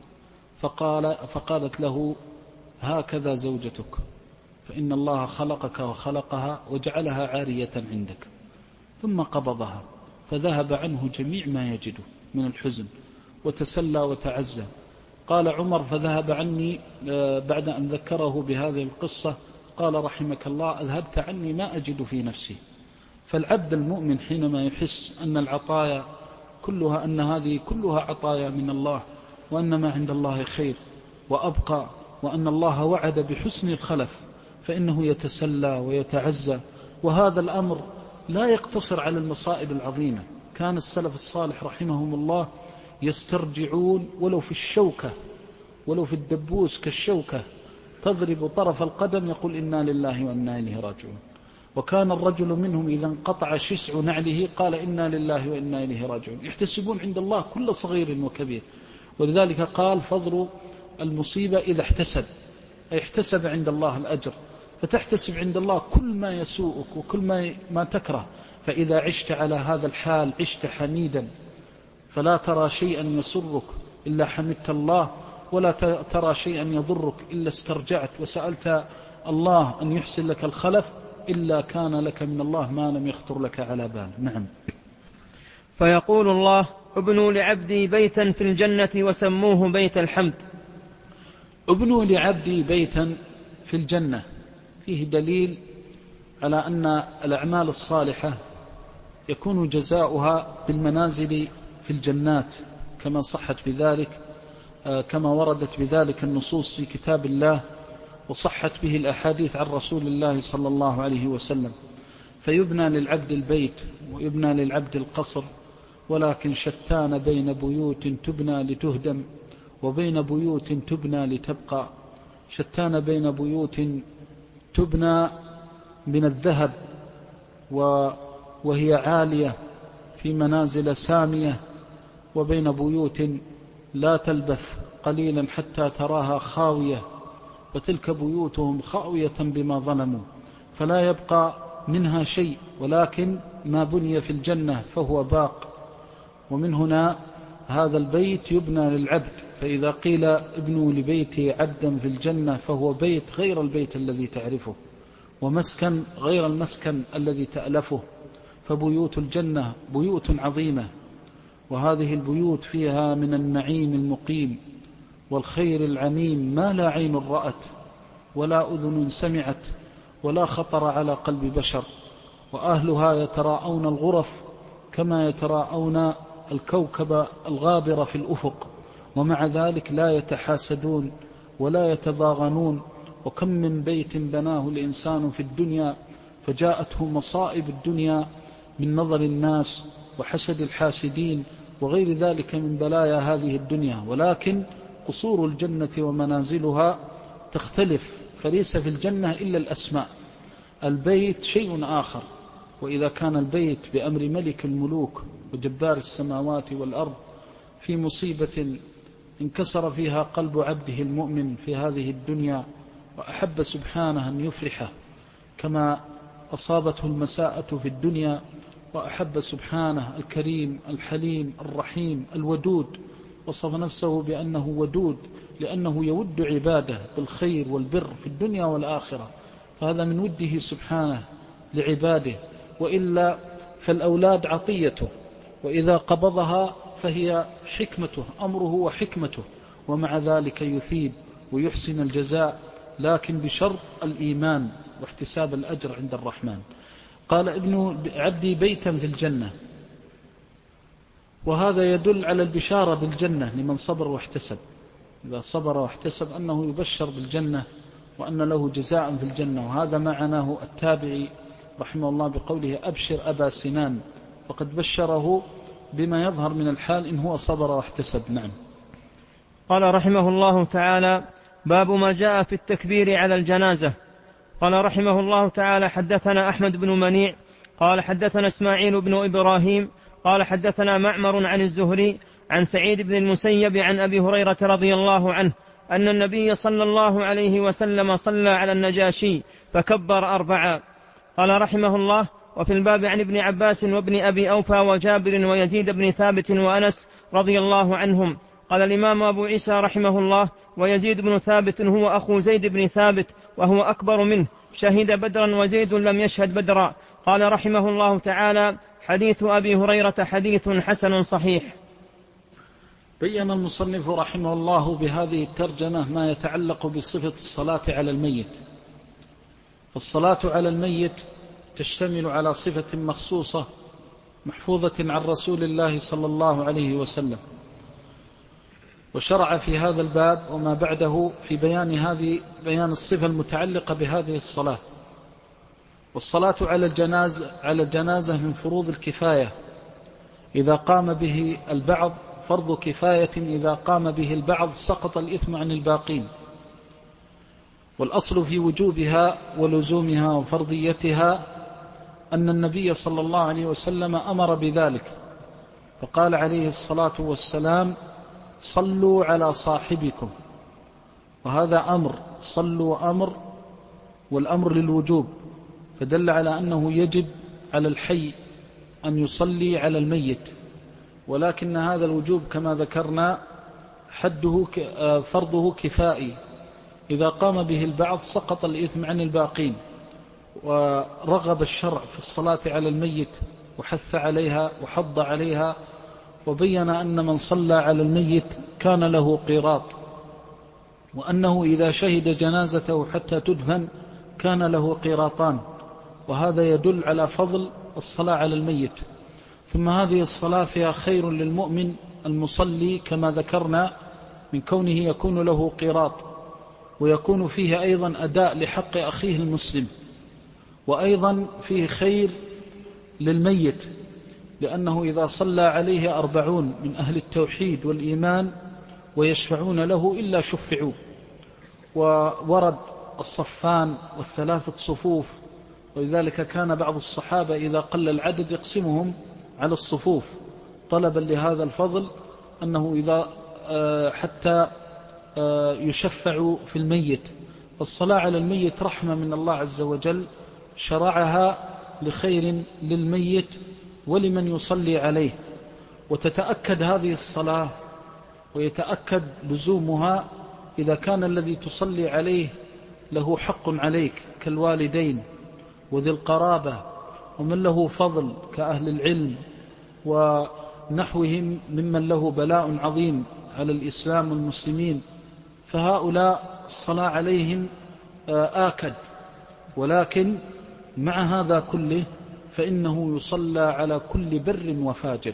فقالت له: هكذا زوجتك، فإن الله خلقك وخلقها وجعلها عارية عندك. ثم قبضها، فذهب عنه جميع ما يجده من الحزن، وتسلى وتعزى. قال عمر: فذهب عني بعد أن ذكره بهذه القصة، قال: رحمك الله، أذهبت عني ما أجد في نفسي. فالعبد المؤمن حينما يحس أن العطايا كلها، أن هذه كلها عطايا من الله، وأن ما عند الله خير وأبقى، وأن الله وعد بحسن الخلف، فإنه يتسلى ويتعزى. وهذا الأمر لا يقتصر على المصائب العظيمة. كان السلف الصالح رحمهم الله يسترجعون ولو في الشوكة، ولو في الدبوس كالشوكة تضرب طرف القدم، يقول: إنا لله وإنا إليه راجعون. وكان الرجل منهم إذا انقطع شسع نعله قال: إنا لله وإنا إليه راجعون. يحتسبون عند الله كل صغير وكبير. ولذلك قال: فضل المصيبة إذا احتسب، أي احتسب عند الله الأجر. فتحتسب عند الله كل ما يسوءك وكل ما تكره. فإذا عشت على هذا الحال عشت حميدا، فلا ترى شيئا يسرك إلا حمدت الله، ولا ترى شيئا يضرك إلا استرجعت وسألت الله أن يحسن لك الخلف، إلا كان لك من الله ما لم يخطر لك على بال. نعم. فيقول الله: ابنوا لعبدي بيتا في الجنة وسموه بيت الحمد. ابنوا لعبدي بيتا في الجنة، فيه دليل على أن الأعمال الصالحة يكون جزاؤها بالمنازل في الجنات، كما صحت بذلك، كما وردت بذلك النصوص في كتاب الله، وصحت به الأحاديث عن رسول الله صلى الله عليه وسلم. فيبنى للعبد البيت ويبنى للعبد القصر، ولكن شتان بين بيوت تبنى لتهدم وبين بيوت تبنى لتبقى. شتان بين بيوت تبنى من الذهب وهي عالية في منازل سامية، وبين بيوت لا تلبث قليلا حتى تراها خاوية، وتلك بيوتهم خاوية بما ظلموا، فلا يبقى منها شيء، ولكن ما بني في الجنة فهو باق. ومن هنا هذا البيت يبنى للعبد. فإذا قيل: ابنوا لبيتي عبدا في الجنة، فهو بيت غير البيت الذي تعرفه، ومسكن غير المسكن الذي تألفه. فبيوت الجنة بيوت عظيمة، وهذه البيوت فيها من النعيم المقيم والخير العميم ما لا عين رأت ولا أذن سمعت ولا خطر على قلب بشر. وأهلها يتراءون الغرف كما يتراءون الكوكب الغابر في الأفق، ومع ذلك لا يتحاسدون ولا يتباغنون. وكم من بيت بناه الإنسان في الدنيا فجاءته مصائب الدنيا من نظر الناس وحسد الحاسدين وغير ذلك من بلايا هذه الدنيا، ولكن قصور الجنة ومنازلها تختلف، فليس في الجنة إلا الأسماء. البيت شيء آخر. وإذا كان البيت بأمر ملك الملوك وجبار السماوات والأرض في مصيبة انكسر فيها قلب عبده المؤمن في هذه الدنيا، وأحب سبحانه أن يفرحه كما أصابته المساءة في الدنيا، وأحب سبحانه الكريم الحليم الرحيم الودود، وصف نفسه بأنه ودود لأنه يود عباده بالخير والبر في الدنيا والآخرة، فهذا من وده سبحانه لعباده. وإلا فالأولاد عطيته، وإذا قبضها فهي حكمته، أمره وحكمته، ومع ذلك يثيب ويحسن الجزاء، لكن بشرط الإيمان واحتساب الأجر عند الرحمن. قال: ابن عبدي بيتا في الجنة، وهذا يدل على البشارة بالجنة لمن صبر واحتسب. إذا صبر واحتسب أنه يبشر بالجنة وأن له جزاء في الجنة. وهذا معناه التابعي رحمه الله بقوله أبشر أبا سنان، فقد بشره بما يظهر من الحال إن هو صبر واحتسب. نعم. قال رحمه الله تعالى: باب ما جاء في التكبير على الجنازة. قال رحمه الله تعالى: حدثنا أحمد بن منيع قال حدثنا إسماعيل بن إبراهيم قال حدثنا معمر عن الزهري عن سعيد بن المسيب عن أبي هريرة رضي الله عنه أن النبي صلى الله عليه وسلم صلى على النجاشي فكبر 4. قال رحمه الله: وفي الباب عن ابن عباس وابن أبي أوفى وجابر ويزيد بن ثابت وأنس رضي الله عنهم. قال الإمام أبو عيسى رحمه الله: ويزيد بن ثابت هو أخو زيد بن ثابت وهو أكبر منه، شهد بدرا وزيد لم يشهد بدرا. قال رحمه الله تعالى: حديث أبي هريرة حديث حسن صحيح. بيّن المصنف رحمه الله بهذه الترجمة ما يتعلق بصفة الصلاة على الميت. فالصلاة على الميت تشتمل على صفة مخصوصة محفوظة عن رسول الله صلى الله عليه وسلم، وشرع في هذا الباب وما بعده في بيان الصفة المتعلقة بهذه الصلاة. والصلاة على الجنازة من فروض الكفاية، إذا قام به البعض فرض كفاية، إذا قام به البعض سقط الإثم عن الباقين. والأصل في وجوبها ولزومها وفرضيتها أن النبي صلى الله عليه وسلم أمر بذلك، فقال عليه الصلاة والسلام: صلوا على صاحبكم. وهذا أمر، صلوا أمر، والأمر للوجوب، فدل على أنه يجب على الحي أن يصلي على الميت. ولكن هذا الوجوب كما ذكرنا فرضه كفائي، إذا قام به البعض سقط الإثم عن الباقين. ورغب الشرع في الصلاة على الميت وحث عليها وحض عليها، وبين أن من صلى على الميت كان له قيراط، وأنه إذا شهد جنازته حتى تدفن كان له قيراطان، وهذا يدل على فضل الصلاة على الميت. ثم هذه الصلاة فيها خير للمؤمن المصلي كما ذكرنا، من كونه يكون له قيراط، ويكون فيه أيضا أداء لحق أخيه المسلم، وأيضا فيه خير للميت، لأنه إذا صلى عليه 40 من أهل التوحيد والإيمان ويشفعون له إلا شفعوا. وورد الصفان والثلاثة صفوف، ولذلك كان بعض الصحابة إذا قل العدد يقسمهم على الصفوف طلبا لهذا الفضل، أنه إذا حتى يشفعوا في الميت. فالصلاة على الميت رحمة من الله عز وجل، شرعها لخير للميت ولمن يصلي عليه. وتتأكد هذه الصلاة ويتأكد لزومها إذا كان الذي تصلي عليه له حق عليك كالوالدين وذي القرابة ومن له فضل كأهل العلم ونحوهم ممن له بلاء عظيم على الإسلام والمسلمين، فهؤلاء الصلاة عليهم آكد. ولكن مع هذا كله فإنه يصلى على كل بر وفاجر،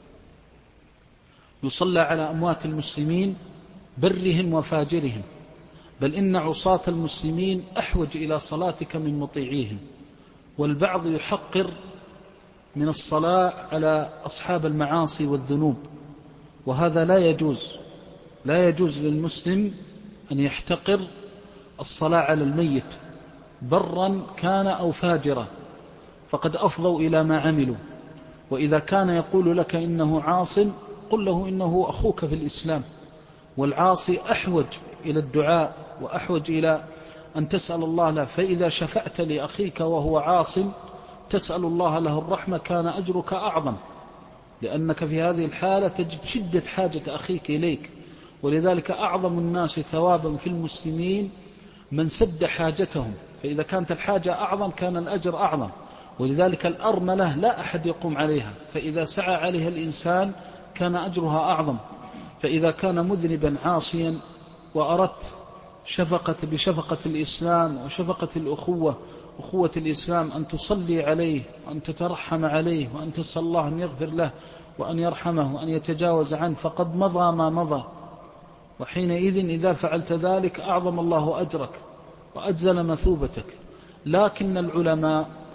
يصلى على أموات المسلمين برهم وفاجرهم، بل إن عصاة المسلمين أحوج إلى صلاتك من مطيعيهم. والبعض يحقر من الصلاة على أصحاب المعاصي والذنوب، وهذا لا يجوز. لا يجوز للمسلم أن يحتقر الصلاة على الميت برا كان أو فاجرا، فقد أفضوا إلى ما عملوا. وإذا كان يقول لك إنه عاص، قل له إنه أخوك في الإسلام، والعاصي أحوج إلى الدعاء وأحوج إلى أن تسأل الله له. فإذا شفعت لأخيك وهو عاص تسأل الله له الرحمة كان أجرك أعظم، لأنك في هذه الحالة تجد شدة حاجة أخيك إليك. ولذلك أعظم الناس ثوابا في المسلمين من سد حاجتهم، فإذا كانت الحاجة أعظم كان الأجر أعظم. ولذلك الأرملة لا أحد يقوم عليها، فإذا سعى عليها الإنسان كان أجرها أعظم. فإذا كان مذنبا عاصيا وأردت بشفقة الإسلام وشفقة الأخوة، أخوة الإسلام، أن تصلي عليه وأن تترحم عليه وأن تسأل الله أن يغفر له وأن يرحمه وأن يتجاوز عنه، فقد مضى ما مضى. وحينئذ إذا فعلت ذلك أعظم الله أجرك وأجزل مثوبتك. لكن العلماء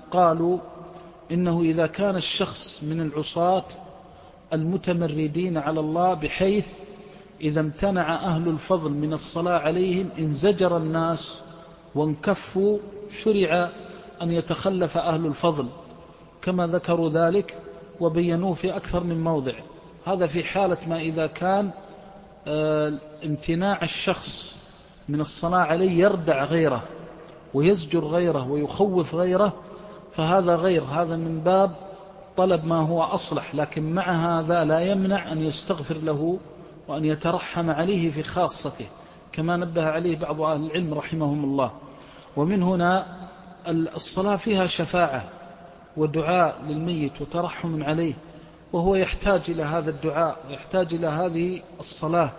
قالوا إنه إذا كان الشخص من العصاة المتمردين على الله بحيث إذا امتنع أهل الفضل من الصلاة عليهم انزجر الناس وانكفوا، شرع أن يتخلف أهل الفضل كما ذكروا ذلك وبينوه في أكثر من موضع. هذا في حالة ما إذا كان امتناع الشخص من الصلاة عليه يردع غيره ويزجر غيره ويخوف غيره، فهذا غير، هذا من باب طلب ما هو أصلح، لكن مع هذا لا يمنع أن يستغفر له وأن يترحم عليه في خاصته كما نبه عليه بعض أهل العلم رحمهم الله. ومن هنا الصلاة فيها شفاعة ودعاء للميت وترحم عليه، وهو يحتاج إلى هذا الدعاء ويحتاج إلى هذه الصلاة.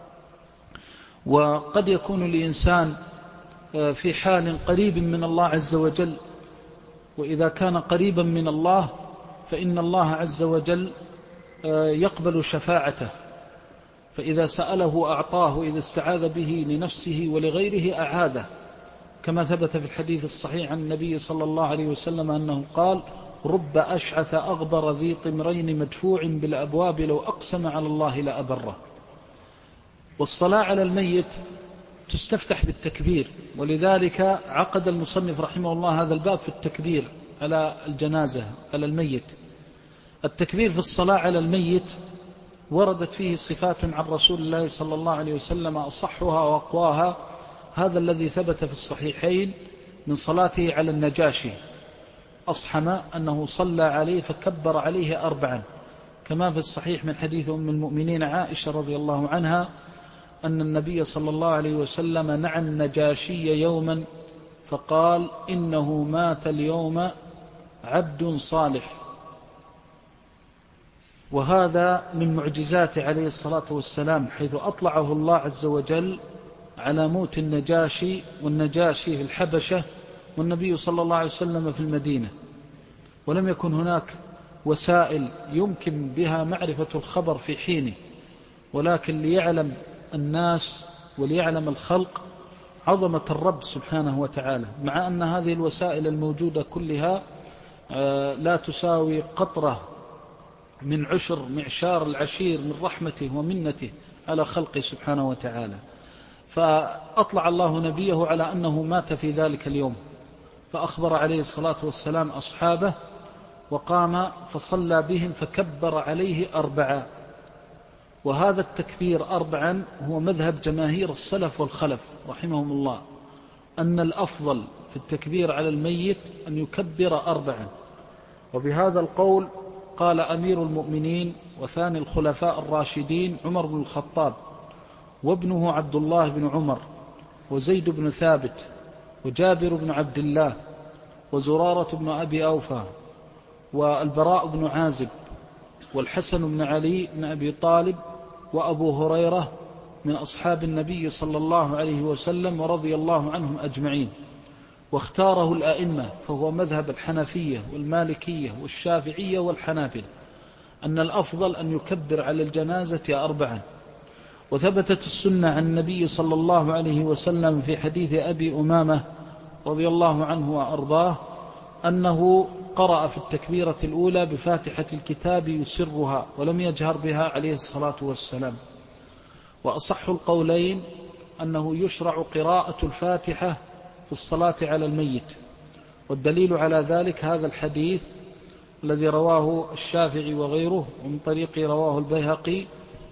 وقد يكون الإنسان في حال قريب من الله عز وجل، وإذا كان قريبا من الله فإن الله عز وجل يقبل شفاعته، فإذا سأله أعطاه، وإذا استعاذ به لنفسه ولغيره أعاده، كما ثبت في الحديث الصحيح عن النبي صلى الله عليه وسلم أنه قال: رب أشعث أغبر ذي طمرين مدفوع بالأبواب لو أقسم على الله لأبره. والصلاة على الميت تستفتح بالتكبير، ولذلك عقد المصنف رحمه الله هذا الباب في التكبير على الجنازة على الميت. التكبير في الصلاة على الميت وردت فيه صفات عن رسول الله صلى الله عليه وسلم أصحها وأقواها هذا الذي ثبت في الصحيحين من صلاته على النجاشي، أصحم أنه صلى عليه فكبر عليه 4، كما في الصحيح من حديث أم المؤمنين عائشة رضي الله عنها أن النبي صلى الله عليه وسلم نعى النجاشي يوما فقال: إنه مات اليوم عبد صالح. وهذا من معجزات عليه الصلاة والسلام، حيث أطلعه الله عز وجل على موت النجاشي، والنجاشي في الحبشة والنبي صلى الله عليه وسلم في المدينة، ولم يكن هناك وسائل يمكن بها معرفة الخبر في حينه، ولكن ليعلم الناس وليعلم الخلق عظمة الرب سبحانه وتعالى، مع أن هذه الوسائل الموجودة كلها لا تساوي قطرة من عشر معشار العشير من رحمته ومنته على خلقه سبحانه وتعالى. فأطلع الله نبيه على أنه مات في ذلك اليوم، فأخبر عليه الصلاة والسلام أصحابه وقام فصلى بهم فكبر عليه 4. وهذا التكبير 4 هو مذهب جماهير السلف والخلف رحمهم الله، أن الأفضل في التكبير على الميت أن يكبر 4. وبهذا القول قال أمير المؤمنين وثاني الخلفاء الراشدين عمر بن الخطاب، وابنه عبد الله بن عمر، وزيد بن ثابت، وجابر بن عبد الله، وزرارة بن أبي أوفى، والبراء بن عازب، والحسن بن علي بن أبي طالب، وأبو هريرة من أصحاب النبي صلى الله عليه وسلم ورضي الله عنهم أجمعين. واختاره الأئمة، فهو مذهب الحنفية والمالكية والشافعية والحنابلة، أن الأفضل أن يكبر على الجنازة 4. وثبتت السنة عن النبي صلى الله عليه وسلم في حديث أبي أمامة رضي الله عنه وأرضاه أنه قرأ في التكبيرة الأولى بفاتحة الكتاب يسرها ولم يجهر بها عليه الصلاة والسلام. وأصح القولين أنه يشرع قراءة الفاتحة في الصلاة على الميت، والدليل على ذلك هذا الحديث الذي رواه الشافعي وغيره ومن طريق رواه البيهقي،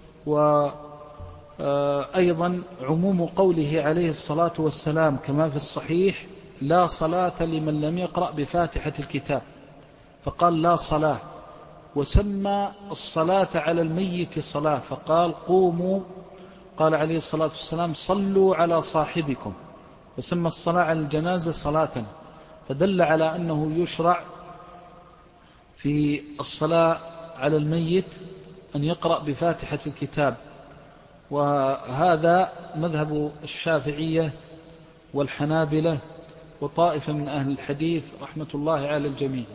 وأيضا عموم قوله عليه الصلاة والسلام كما في الصحيح: لا صلاة لمن لم يقرأ بفاتحة الكتاب، فقال لا صلاة، وسمى الصلاة على الميت صلاة، فقال قوموا، قال عليه الصلاة والسلام صلوا على صاحبكم، وسمى الصلاة على الجنازة صلاة، فدل على أنه يشرع في الصلاة على الميت أن يقرأ بفاتحة الكتاب. وهذا مذهب الشافعية والحنابلة وطائفة من أهل الحديث رحمة الله على الجميع.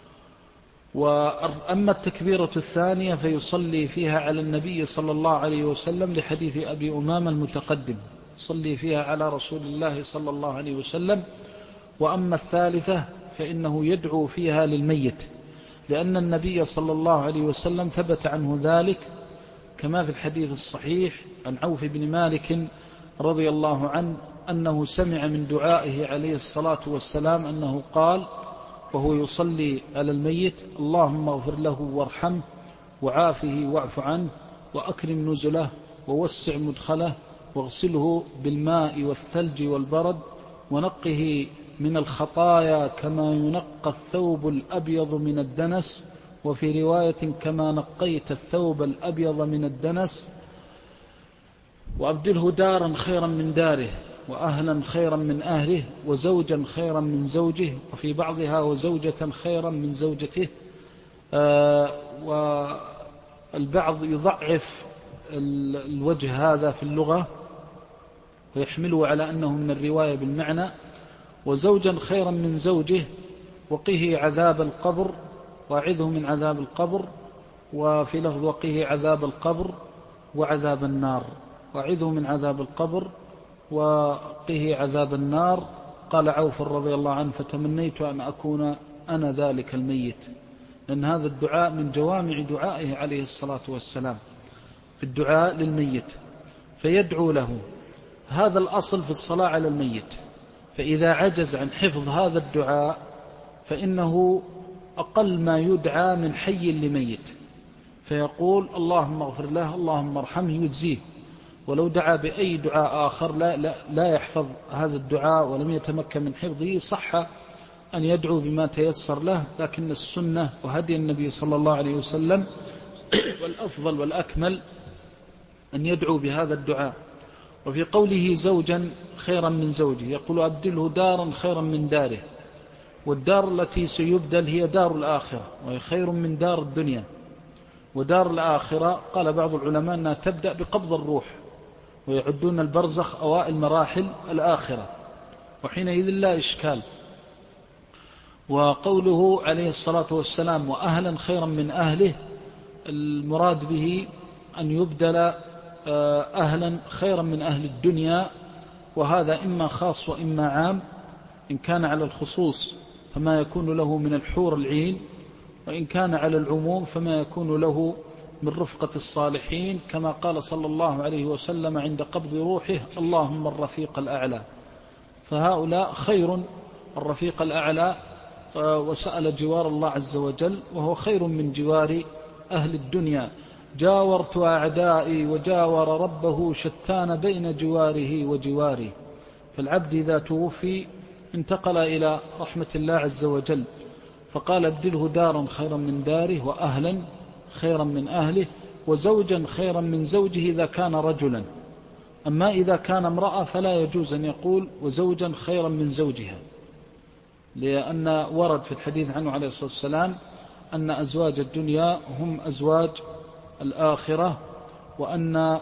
وأما التكبيرة الثانية فيصلي فيها على النبي صلى الله عليه وسلم لحديث أبي أمامة المتقدم، صلي فيها على رسول الله صلى الله عليه وسلم. وأما الثالثة فإنه يدعو فيها للميت، لأن النبي صلى الله عليه وسلم ثبت عنه ذلك كما في الحديث الصحيح عن عوف بن مالك رضي الله عنه أنه سمع من دعائه عليه الصلاة والسلام أنه قال وهو يصلي على الميت: اللهم اغفر له وارحمه وعافه واعف عنه وأكرم نزله ووسع مدخله واغسله بالماء والثلج والبرد ونقه من الخطايا كما ينقى الثوب الأبيض من الدنس، وفي رواية كما نقيت الثوب الأبيض من الدنس، وأبدله دارا خيرا من داره وأهلا خيرا من أهله وزوجا خيرا من زوجه، وفي بعضها وزوجة خيرا من زوجته. والبعض يضعف الوجه هذا في اللغة ويحمله على أنه من الرواية بالمعنى: وزوجا خيرا من زوجه وقه عذاب القبر وأعذه من عذاب القبر، وفي لفظ وقه عذاب القبر وعذاب النار، وأعذه من عذاب القبر وقه عذاب النار. قال عوف رضي الله عنه: فتمنيت أن أكون أنا ذلك الميت، لأن هذا الدعاء من جوامع دعائه عليه الصلاة والسلام في الدعاء للميت، فيدعو له. هذا الأصل في الصلاة على الميت، فإذا عجز عن حفظ هذا الدعاء فإنه أقل ما يدعى من حي لميت، فيقول اللهم اغفر له اللهم ارحمه يجزيه. ولو دعا بأي دعاء آخر لا يحفظ هذا الدعاء ولم يتمكن من حفظه صح أن يدعو بما تيسر له، لكن السنة وهدي النبي صلى الله عليه وسلم والأفضل والأكمل أن يدعو بهذا الدعاء. وفي قوله زوجا خيرا من زوجه يقول: أبدله دارا خيرا من داره، والدار التي سيبدل هي دار الآخرة وهي خير من دار الدنيا. ودار الآخرة قال بعض العلماء أنها تبدأ بقبض الروح، ويعدون البرزخ أوائل مراحل الآخرة، وحينئذ لا إشكال. وقوله عليه الصلاة والسلام: وأهلا خيرا من أهله، المراد به أن يبدل أهلا خيرا من أهل الدنيا، وهذا إما خاص وإما عام. إن كان على الخصوص فما يكون له من الحور العين، وإن كان على العموم فما يكون له من رفقة الصالحين، كما قال صلى الله عليه وسلم عند قبض روحه: اللهم الرفيق الأعلى. فهؤلاء خير الرفيق الأعلى، وسأل جوار الله عز وجل، وهو خير من جوار أهل الدنيا. جاورت أعدائي وجاور ربه، شتان بين جواره وجواره. فالعبد إذا توفي انتقل إلى رحمة الله عز وجل، فقال: ابدله دارا خيرا من داره وأهلا خيرا من أهله وزوجا خيرا من زوجه إذا كان رجلا. أما إذا كان امرأة فلا يجوز أن يقول وزوجا خيرا من زوجها، لأن ورد في الحديث عنه عليه الصلاة والسلام أن أزواج الدنيا هم أزواج الآخرة، وأن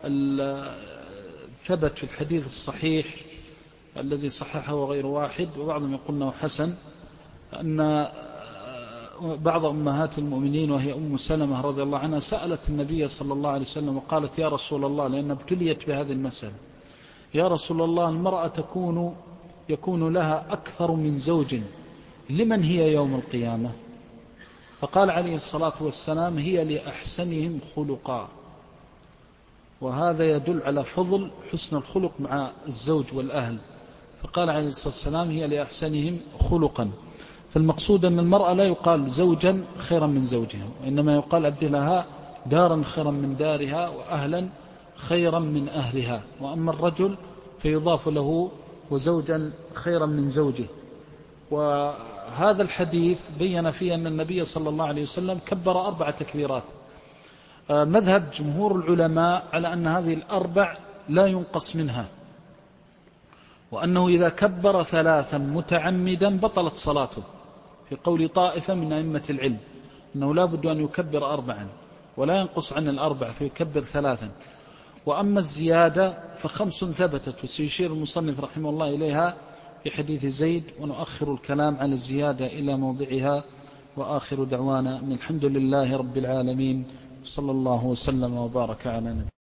ثبت في الحديث الصحيح الذي صححه غير واحد وبعضهم يقول أنه حسن، أن بعض أمهات المؤمنين وهي أم سلمة رضي الله عنها سألت النبي صلى الله عليه وسلم وقالت: يا رسول الله، لأن ابتليت بهذه المسألة: يا رسول الله، المرأة يكون لها أكثر من زوج، لمن هي يوم القيامة؟ فقال عليه الصلاة والسلام: هي لأحسنهم خلقا. وهذا يدل على فضل حسن الخلق مع الزوج والأهل. فقال عليه الصلاة والسلام: هي لأحسنهم خلقا. فالمقصود أن المرأة لا يقال زوجا خيرا من زوجها، وإنما يقال أبدلها دارا خيرا من دارها وأهلا خيرا من أهلها. وأما الرجل فيضاف له وزوجا خيرا من زوجه. وهذا الحديث بين فيه أن النبي صلى الله عليه وسلم كبر 4 تكبيرات. مذهب جمهور العلماء على أن هذه الأربع لا ينقص منها، وأنه إذا كبر 3 متعمدا بطلت صلاته، في قول طائفة من أئمة العلم أنه لا بد أن يكبر 4 ولا ينقص عن 4 فيكبر 3. وأما الزيادة ف5 ثبتت، وسيشير المصنف رحمه الله إليها في حديث زيد، ونؤخر الكلام عن الزيادة إلى موضعها. وآخر دعوانا أن الحمد لله رب العالمين، صلى الله وسلم وبارك على نبينا.